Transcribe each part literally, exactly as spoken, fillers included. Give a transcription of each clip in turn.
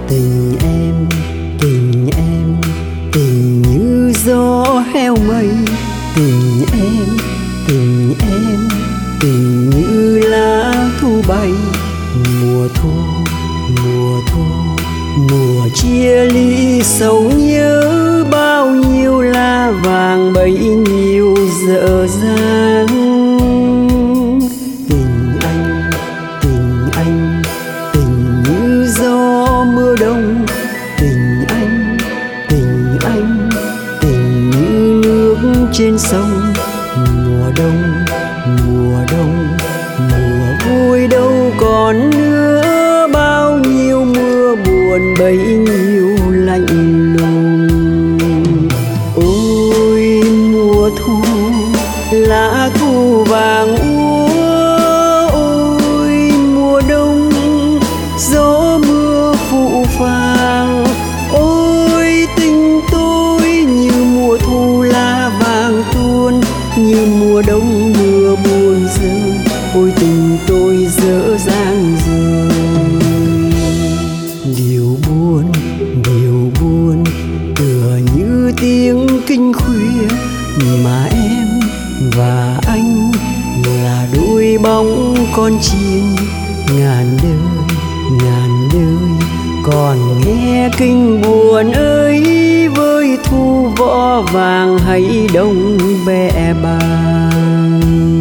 Tình em, tình em, tình như gió heo mây. Tình em, tình em, tình như lá thu bay. Mùa thu, mùa thu, mùa chia ly sầu nhớ. Bao nhiêu lá vàng bấy nhiêu dở dang. Tình anh, tình anh, tình như gió mưa đông. Tình anh, tình anh, tình như nước trên sông. Mùa đông, mùa đông, mùa vui đâu còn nữa. Bao nhiêu mưa buồn bấy nhiêu lạnh lùng. Ôi mùa thu, lá thu vàng úa. Ôi mùa đông, gió mưa phụ phàng. Ôi tình tôi như mùa thu lá vàng tuôn. Như mùa đông mưa buồn rơi. Ôi tình tôi dở dang rồi. Điều buồn, điều buồn, tựa như tiếng kinh khuya. Mà em và anh là đôi bóng con chim. Ngàn đời, ngàn đời còn nghe kinh buồn ấy. Với thu võ vàng hay đông bẹ bàng.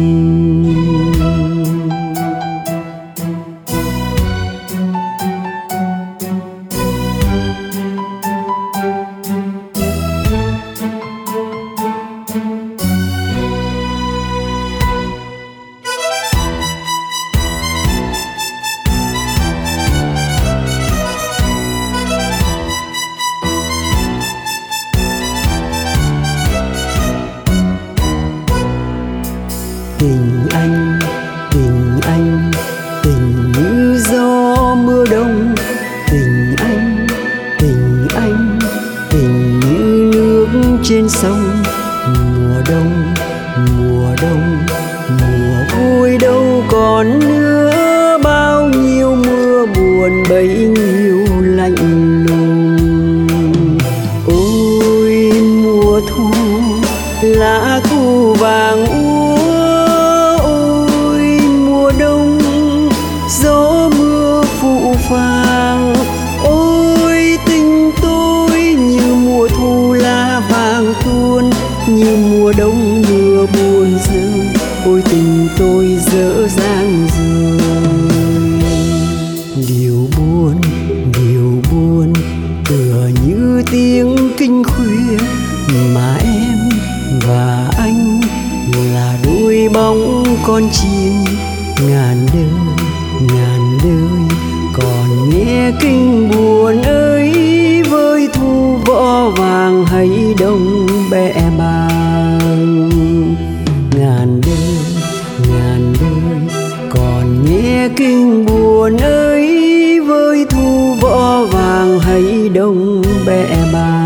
Tình anh, tình anh, tình như gió mưa đông. Tình anh, tình anh, tình như nước trên sông. Mùa đông, mùa đông, mùa vui đâu còn nữa. Bao nhiêu mưa buồn bấy nhiêu lạnh lùng. Ôi mùa thu, lá thu vàng úa. Gió mưa phụ phàng. Ôi tình tôi như mùa thu lá vàng tuôn. Như mùa đông mưa buồn rơi. Ôi tình tôi dở dang rồi. Điều buồn, điều buồn, tựa như tiếng kinh khuya. Mà em và anh là đôi bóng con chim. Ngàn đời, ngàn đời còn nghe kinh buồn ấy. Với thu võ vàng hay đông bẹ bàng. Ngàn đời, ngàn đời còn nghe kinh buồn ấy. Với thu võ vàng hay đông bẹ bàng.